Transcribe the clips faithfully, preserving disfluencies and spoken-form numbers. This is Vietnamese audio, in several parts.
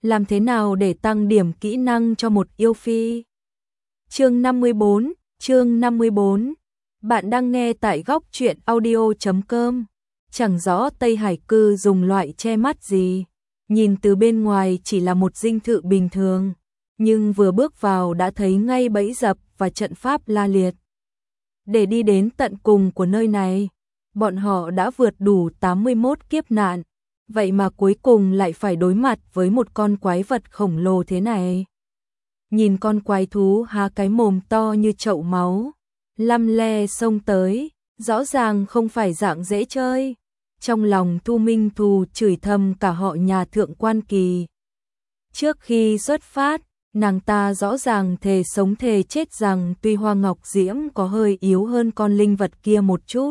làm thế nào để tăng điểm kỹ năng cho một yêu phi? Chương năm mươi bốn, chương năm mươi bốn. Bạn đang nghe tại góc truyện audio chấm com. Chẳng rõ Tây Hải Cư dùng loại che mắt gì, nhìn từ bên ngoài chỉ là một dinh thự bình thường, nhưng vừa bước vào đã thấy ngay bẫy dập và trận pháp la liệt. Để đi đến tận cùng của nơi này, bọn họ đã vượt đủ tám mươi mốt kiếp nạn, vậy mà cuối cùng lại phải đối mặt với một con quái vật khổng lồ thế này. Nhìn con quái thú há cái mồm to như chậu máu, lăm le xông tới, rõ ràng không phải dạng dễ chơi. Trong lòng Thu Minh Thù chửi thầm cả họ nhà Thượng Quan Kỳ. Trước khi xuất phát, nàng ta rõ ràng thề sống thề chết rằng tuy Hoa Ngọc Diễm có hơi yếu hơn con linh vật kia một chút,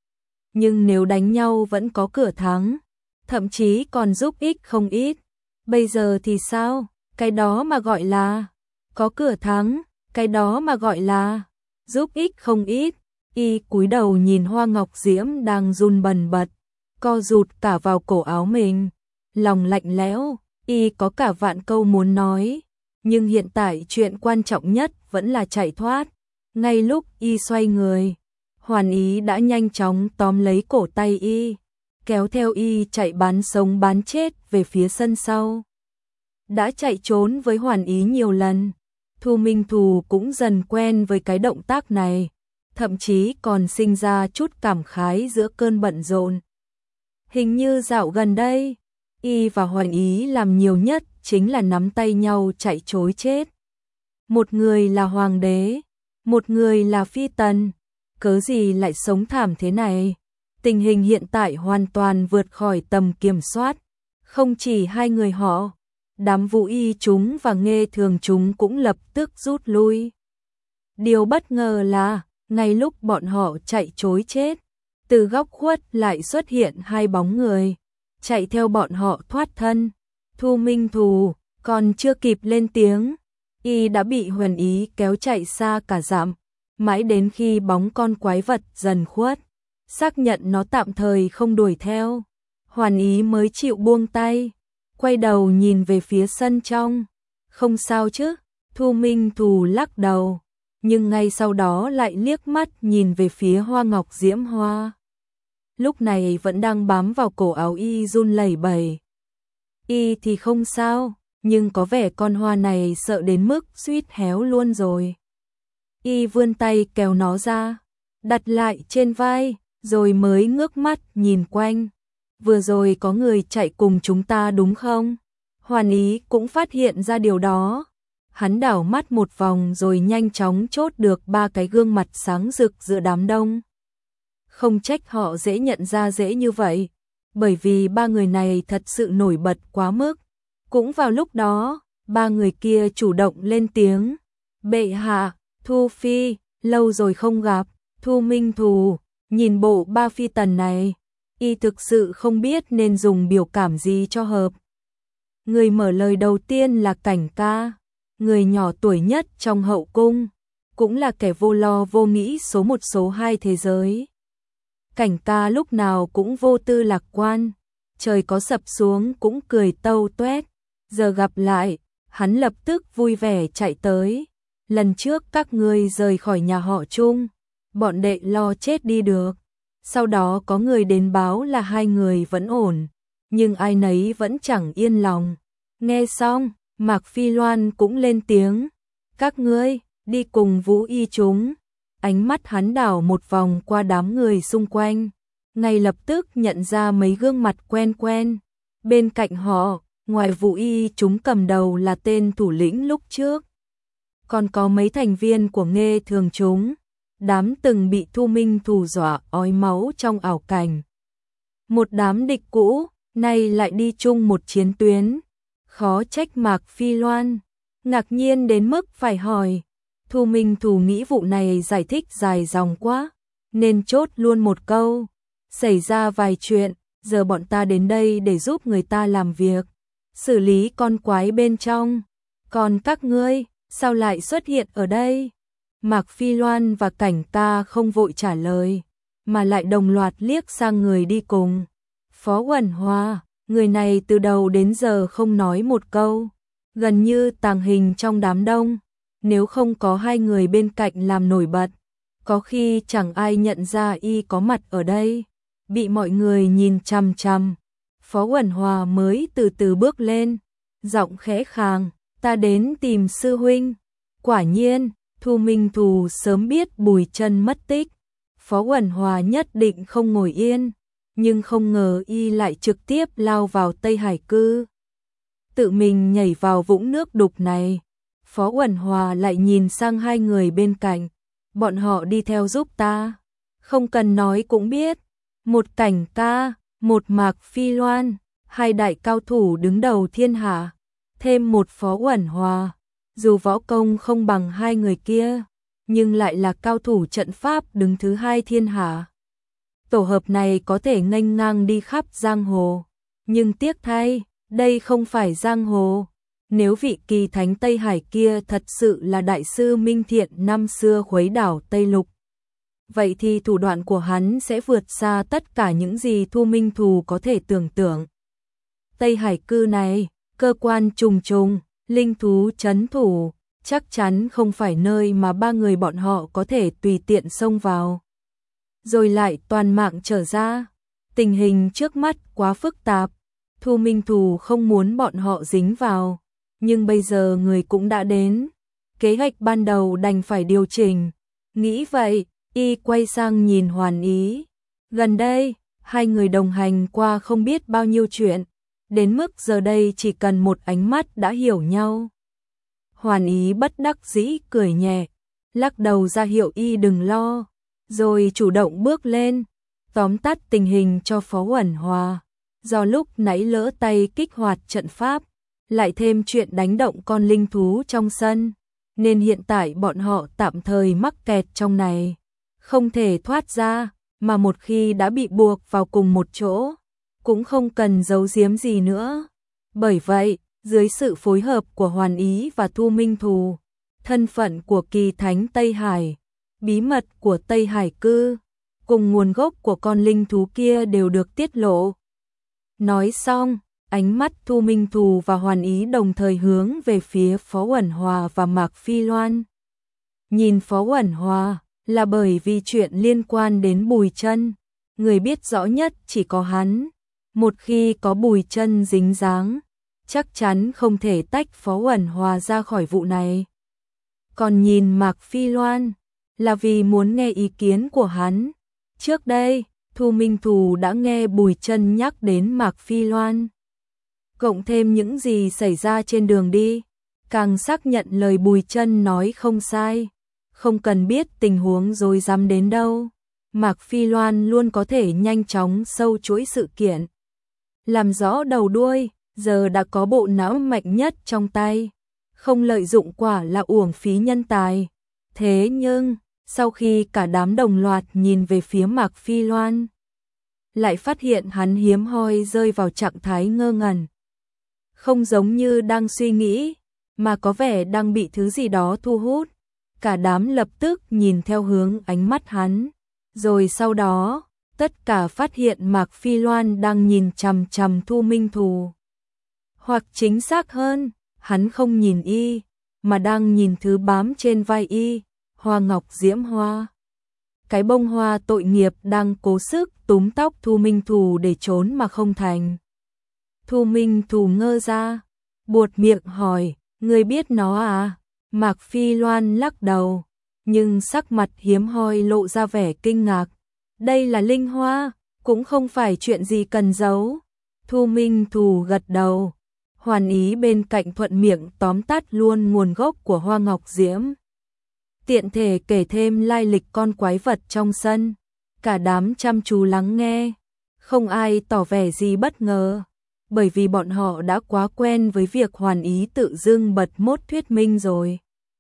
nhưng nếu đánh nhau vẫn có cửa thắng, thậm chí còn giúp ích không ít. Bây giờ thì sao? Cái đó mà gọi là có cửa thắng, cái đó mà gọi là giúp ích không ít. Y cúi đầu nhìn Hoa Ngọc Diễm đang run bần bật, co rụt cả vào cổ áo mình, lòng lạnh lẽo. Y có cả vạn câu muốn nói, nhưng hiện tại chuyện quan trọng nhất vẫn là chạy thoát. Ngay lúc Y xoay người, Hoàn Ý đã nhanh chóng tóm lấy cổ tay Y, kéo theo Y chạy bán sống bán chết về phía sân sau. Đã chạy trốn với Hoàn Ý nhiều lần, Thu Minh Thù cũng dần quen với cái động tác này, thậm chí còn sinh ra chút cảm khái giữa cơn bận rộn. Hình như dạo gần đây, Y và Hoàn Ý làm nhiều nhất chính là nắm tay nhau chạy trối chết. Một người là hoàng đế, một người là phi tần, cớ gì lại sống thảm thế này? Tình hình hiện tại hoàn toàn vượt khỏi tầm kiểm soát. Không chỉ hai người họ, đám Vũ Y chúng và Nghê Thường chúng cũng lập tức rút lui. Điều bất ngờ là, ngay lúc bọn họ chạy trối chết, từ góc khuất lại xuất hiện hai bóng người, chạy theo bọn họ thoát thân. Thu Minh Thù còn chưa kịp lên tiếng, Y đã bị Huyền Ý kéo chạy xa cả dặm, mãi đến khi bóng con quái vật dần khuất, xác nhận nó tạm thời không đuổi theo, Hoàn Ý mới chịu buông tay, quay đầu nhìn về phía sân trong. Không sao chứ? Thu Minh Thù lắc đầu, nhưng ngay sau đó lại liếc mắt nhìn về phía Hoa Ngọc Diễm Hoa. Lúc này vẫn đang bám vào cổ áo Y run lẩy bẩy. Y thì không sao, nhưng có vẻ con hoa này sợ đến mức suýt héo luôn rồi. Y vươn tay kéo nó ra, đặt lại trên vai, rồi mới ngước mắt nhìn quanh. Vừa rồi có người chạy cùng chúng ta đúng không? Hoàn Ý cũng phát hiện ra điều đó. Hắn đảo mắt một vòng rồi nhanh chóng chốt được ba cái gương mặt sáng rực giữa đám đông. Không trách họ dễ nhận ra dễ như vậy, bởi vì ba người này thật sự nổi bật quá mức. Cũng vào lúc đó, ba người kia chủ động lên tiếng. Bệ hạ, Thu Phi, lâu rồi không gặp. Thu Minh Thù nhìn bộ ba phi tần này, Y thực sự không biết nên dùng biểu cảm gì cho hợp. Người mở lời đầu tiên là Cảnh Ca, người nhỏ tuổi nhất trong hậu cung, cũng là kẻ vô lo vô nghĩ số một số hai thế giới. Cảnh Ca lúc nào cũng vô tư lạc quan, trời có sập xuống cũng cười tâu tuét. Giờ gặp lại, hắn lập tức vui vẻ chạy tới. Lần trước các ngươi rời khỏi nhà họ Trung, bọn đệ lo chết đi được. Sau đó có người đến báo là hai người vẫn ổn, nhưng ai nấy vẫn chẳng yên lòng. Nghe xong, Mạc Phi Loan cũng lên tiếng. Các ngươi, đi cùng Vũ Y chúng. Ánh mắt hắn đảo một vòng qua đám người xung quanh, ngay lập tức nhận ra mấy gương mặt quen quen. Bên cạnh họ, ngoài Vũ Y chúng cầm đầu là tên thủ lĩnh lúc trước, còn có mấy thành viên của Nghê Thường chúng, đám từng bị Thu Minh Thù dọa ói máu trong ảo cảnh. Một đám địch cũ, nay lại đi chung một chiến tuyến. Khó trách Mạc Phi Loan ngạc nhiên đến mức phải hỏi. Thu Minh Thù nghĩ vụ này giải thích dài dòng quá, nên chốt luôn một câu. Xảy ra vài chuyện, giờ bọn ta đến đây để giúp người ta làm việc, xử lý con quái bên trong. Còn các ngươi, sao lại xuất hiện ở đây? Mạc Phi Loan và Cảnh Ca không vội trả lời, mà lại đồng loạt liếc sang người đi cùng. Phó Uẩn Hoa, người này từ đầu đến giờ không nói một câu, gần như tàng hình trong đám đông, nếu không có hai người bên cạnh làm nổi bật, có khi chẳng ai nhận ra y có mặt ở đây, bị mọi người nhìn chằm chằm. Phó Uẩn Hòa mới từ từ bước lên, giọng khẽ khàng, ta đến tìm sư huynh. Quả nhiên, Thu Minh Thù sớm biết Bùi Chân mất tích, Phó Uẩn Hòa nhất định không ngồi yên, nhưng không ngờ y lại trực tiếp lao vào Tây Hải Cư. Tự mình nhảy vào vũng nước đục này, Phó Uẩn Hòa lại nhìn sang hai người bên cạnh, bọn họ đi theo giúp ta, không cần nói cũng biết, một Cảnh Ca, một Mạc Phi Loan, hai đại cao thủ đứng đầu thiên hạ, thêm một Phó Uẩn Hòa, dù võ công không bằng hai người kia, nhưng lại là cao thủ trận pháp đứng thứ hai thiên hạ. Tổ hợp này có thể nghênh ngang đi khắp giang hồ, nhưng tiếc thay, đây không phải giang hồ. Nếu vị kỳ thánh Tây Hải kia thật sự là đại sư Minh Thiện năm xưa khuấy đảo Tây Lục, vậy thì thủ đoạn của hắn sẽ vượt xa tất cả những gì Thu Minh Thù có thể tưởng tượng. Tây Hải Cư này, cơ quan trùng trùng, linh thú trấn thủ, chắc chắn không phải nơi mà ba người bọn họ có thể tùy tiện xông vào. Rồi lại toàn mạng trở ra, tình hình trước mắt quá phức tạp, Thu Minh Thù không muốn bọn họ dính vào, nhưng bây giờ người cũng đã đến, kế hoạch ban đầu đành phải điều chỉnh. Nghĩ vậy, y quay sang nhìn Hoàn Ý. Gần đây, hai người đồng hành qua không biết bao nhiêu chuyện, đến mức giờ đây chỉ cần một ánh mắt đã hiểu nhau. Hoàn Ý bất đắc dĩ cười nhẹ, lắc đầu ra hiệu y đừng lo, rồi chủ động bước lên, tóm tắt tình hình cho Phó Uẩn Hòa. Do lúc nãy lỡ tay kích hoạt trận pháp, lại thêm chuyện đánh động con linh thú trong sân, nên hiện tại bọn họ tạm thời mắc kẹt trong này, không thể thoát ra, mà một khi đã bị buộc vào cùng một chỗ, cũng không cần giấu giếm gì nữa. Bởi vậy, dưới sự phối hợp của Hoàn Ý và Thu Minh Thù, thân phận của kỳ thánh Tây Hải, bí mật của Tây Hải Cư, cùng nguồn gốc của con linh thú kia đều được tiết lộ. Nói xong, ánh mắt Thu Minh Thù và Hoàn Ý đồng thời hướng về phía Phó Uẩn Hòa và Mạc Phi Loan. Nhìn Phó Uẩn Hòa là bởi vì chuyện liên quan đến Bùi Chân, người biết rõ nhất chỉ có hắn. Một khi có Bùi Chân dính dáng, chắc chắn không thể tách Phó Uẩn Hòa ra khỏi vụ này. Còn nhìn Mạc Phi Loan là vì muốn nghe ý kiến của hắn. Trước đây, Thu Minh Thù đã nghe Bùi Chân nhắc đến Mạc Phi Loan. Cộng thêm những gì xảy ra trên đường đi, càng xác nhận lời Bùi Chân nói không sai. Không cần biết tình huống rồi dám đến đâu, Mạc Phi Loan luôn có thể nhanh chóng sâu chuỗi sự kiện, làm rõ đầu đuôi. Giờ đã có bộ não mạnh nhất trong tay, không lợi dụng quả là uổng phí nhân tài. Thế nhưng, sau khi cả đám đồng loạt nhìn về phía Mạc Phi Loan, lại phát hiện hắn hiếm hoi rơi vào trạng thái ngơ ngẩn. Không giống như đang suy nghĩ, mà có vẻ đang bị thứ gì đó thu hút. Cả đám lập tức nhìn theo hướng ánh mắt hắn, rồi sau đó, tất cả phát hiện Mạc Phi Loan đang nhìn chằm chằm Thu Minh Thù. Hoặc chính xác hơn, hắn không nhìn y, mà đang nhìn thứ bám trên vai y, hoa ngọc diễm hoa. Cái bông hoa tội nghiệp đang cố sức túm tóc Thu Minh Thù để trốn mà không thành. Thu Minh Thù ngơ ra, buột miệng hỏi, người biết nó à? Mạc Phi Loan lắc đầu, nhưng sắc mặt hiếm hoi lộ ra vẻ kinh ngạc. Đây là linh hoa, cũng không phải chuyện gì cần giấu. Thu Minh Thù gật đầu. Hoàn Ý bên cạnh thuận miệng tóm tắt luôn nguồn gốc của hoa ngọc diễm. Tiện thể kể thêm lai lịch con quái vật trong sân. Cả đám chăm chú lắng nghe, không ai tỏ vẻ gì bất ngờ, bởi vì bọn họ đã quá quen với việc Hoàn Ý tự dưng bật mốt thuyết minh rồi.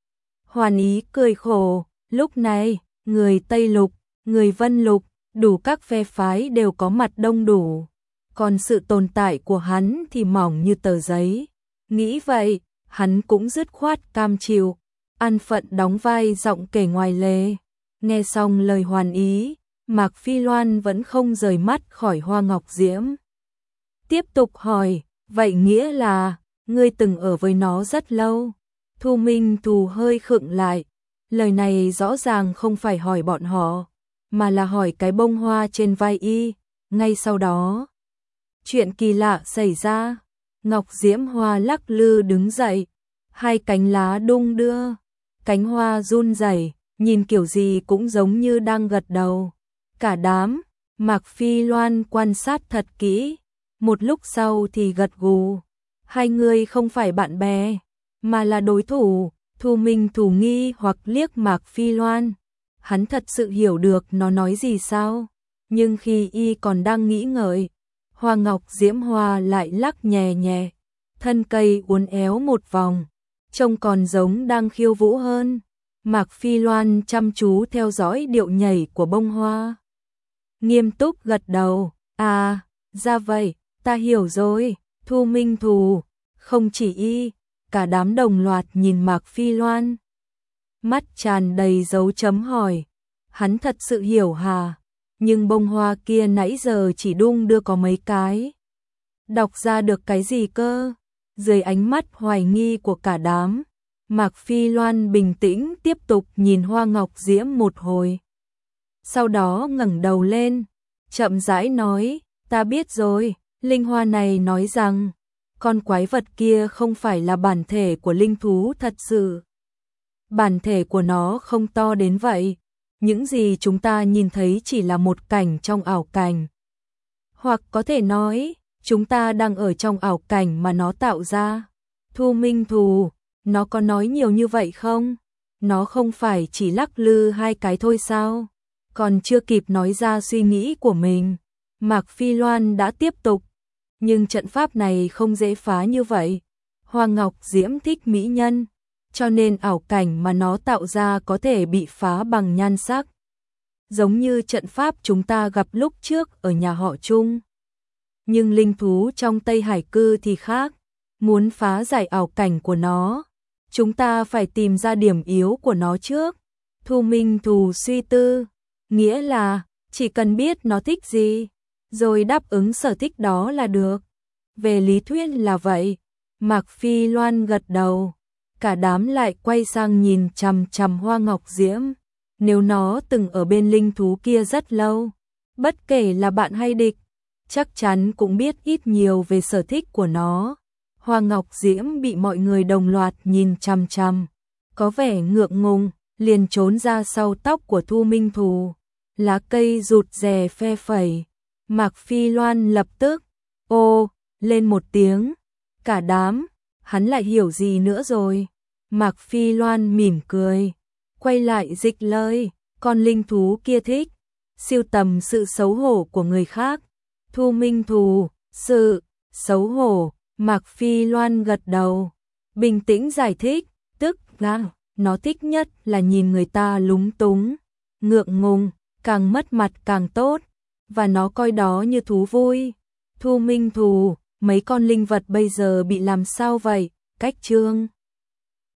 Hoàn Ý cười khổ, lúc này, người Tây Lục, người Vân Lục, đủ các phe phái đều có mặt đông đủ. Còn sự tồn tại của hắn thì mỏng như tờ giấy. Nghĩ vậy, hắn cũng dứt khoát cam chịu, an phận đóng vai giọng kể ngoài lề. Nghe xong lời Hoàn Ý, Mạc Phi Loan vẫn không rời mắt khỏi hoa ngọc diễm. tiếp tục hỏi, vậy nghĩa là, ngươi từng ở với nó rất lâu. Thu Minh Thù hơi khựng lại, lời này rõ ràng không phải hỏi bọn họ, mà là hỏi cái bông hoa trên vai y. Ngay sau đó, chuyện kỳ lạ xảy ra, Ngọc Diễm Hoa lắc lư đứng dậy, hai cánh lá đung đưa, cánh hoa run rẩy, nhìn kiểu gì cũng giống như đang gật đầu. Cả đám, Mạc Phi Loan quan sát thật kỹ, một lúc sau thì gật gù. Hai người không phải bạn bè, mà là đối thủ. Thu Minh Thù nghi hoặc liếc Mạc Phi Loan. Hắn thật sự hiểu được nó nói gì sao? Nhưng khi y còn đang nghĩ ngợi, hoa ngọc diễm hoa lại lắc nhẹ nhẹ, thân cây uốn éo một vòng, trông còn giống đang khiêu vũ hơn. Mạc Phi Loan chăm chú theo dõi điệu nhảy của bông hoa, nghiêm túc gật đầu. À, ra vậy, ta hiểu rồi. Thu Minh Thù, không chỉ y, cả đám đồng loạt nhìn Mạc Phi Loan, mắt tràn đầy dấu chấm hỏi. Hắn thật sự hiểu hả? Nhưng bông hoa kia nãy giờ chỉ đung đưa có mấy cái. Đọc ra được cái gì cơ? Dưới ánh mắt hoài nghi của cả đám, Mạc Phi Loan bình tĩnh tiếp tục nhìn hoa ngọc diễm một hồi. Sau đó ngẩng đầu lên, chậm rãi nói, ta biết rồi, linh hoa này nói rằng, con quái vật kia không phải là bản thể của linh thú thật sự. Bản thể của nó không to đến vậy. Những gì chúng ta nhìn thấy chỉ là một cảnh trong ảo cảnh. Hoặc có thể nói, chúng ta đang ở trong ảo cảnh mà nó tạo ra. Thu Minh Thù, nó có nói nhiều như vậy không? Nó không phải chỉ lắc lư hai cái thôi sao? Còn chưa kịp nói ra suy nghĩ của mình, Mạc Phi Loan đã tiếp tục. Nhưng trận pháp này không dễ phá như vậy. Hoa Ngọc Diễm thích mỹ nhân, cho nên ảo cảnh mà nó tạo ra có thể bị phá bằng nhan sắc. Giống như trận pháp chúng ta gặp lúc trước ở nhà họ Trung. Nhưng linh thú trong Tây Hải Cư thì khác. Muốn phá giải ảo cảnh của nó, chúng ta phải tìm ra điểm yếu của nó trước. Thu Minh Thù suy tư, nghĩa là chỉ cần biết nó thích gì, rồi đáp ứng sở thích đó là được. Về lý thuyết là vậy. Mạc Phi Loan gật đầu. Cả đám lại quay sang nhìn chằm chằm hoa ngọc diễm. Nếu nó từng ở bên linh thú kia rất lâu, bất kể là bạn hay địch, chắc chắn cũng biết ít nhiều về sở thích của nó. Hoa ngọc diễm bị mọi người đồng loạt nhìn chằm chằm, có vẻ ngượng ngùng, liền trốn ra sau tóc của Thu Minh Thù. Lá cây rụt rè phe phẩy. Mạc Phi Loan lập tức ô lên một tiếng. Cả đám, hắn lại hiểu gì nữa rồi? Mạc Phi Loan mỉm cười, quay lại dịch lời, con linh thú kia thích sưu tầm sự xấu hổ của người khác. Thu Minh Thù, sự xấu hổ. Mạc Phi Loan gật đầu, bình tĩnh giải thích, tức là nó thích nhất là nhìn người ta lúng túng, ngượng ngùng, càng mất mặt càng tốt, và nó coi đó như thú vui. Thu Minh Thù, mấy con linh vật bây giờ bị làm sao vậy? Cách chương